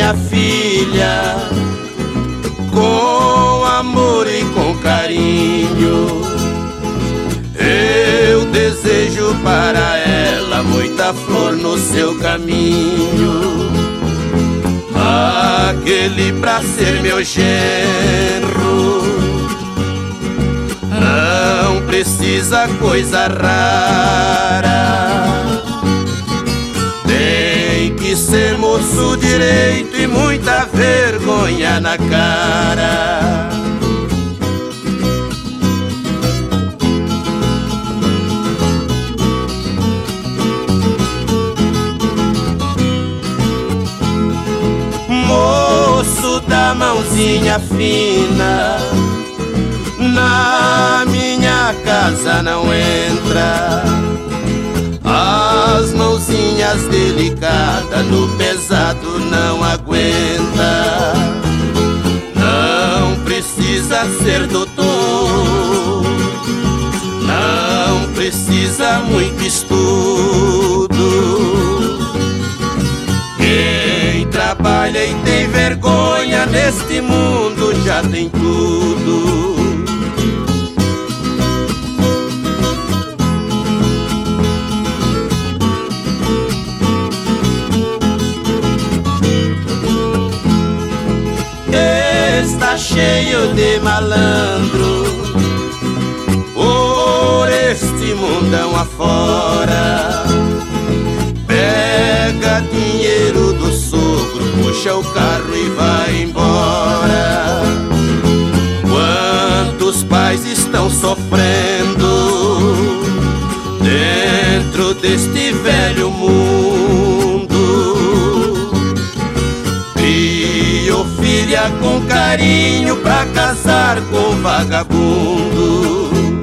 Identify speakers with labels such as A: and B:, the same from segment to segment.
A: minha filha, com amor e com carinho. Eu desejo para ela muita flor no seu caminho. Aquele pra ser meu genro não precisa coisa rara. Tem que ser moço direito e muita vergonha na cara. Moço da mãozinha fina, na minha casa não entra. As mãozinhas delicadas no pesado não aguenta. Não precisa ser doutor, não precisa muito estudo. Quem trabalha e tem vergonha neste mundo já tem tudo. Está cheio de malandro por este mundão afora. Pega dinheiro do sogro, puxa o carro e vai embora. Quantos pais estão sofrendo dentro deste velho mundo? Criou filha com carinho pra casar com vagabundo.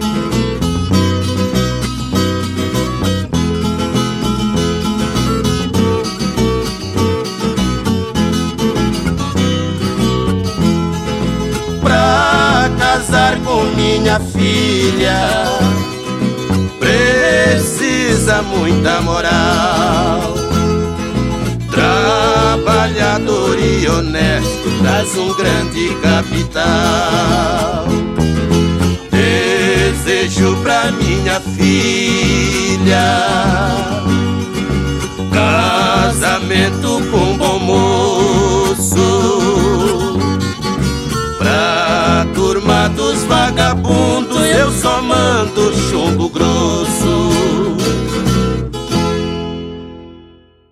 A: Pra casar com minha filha precisa muita moral. Trabalhador e honesto traz um grande capital. Desejo pra minha filha casamento com bom moço. Pra turma dos vagabundos eu só mando chumbo grosso.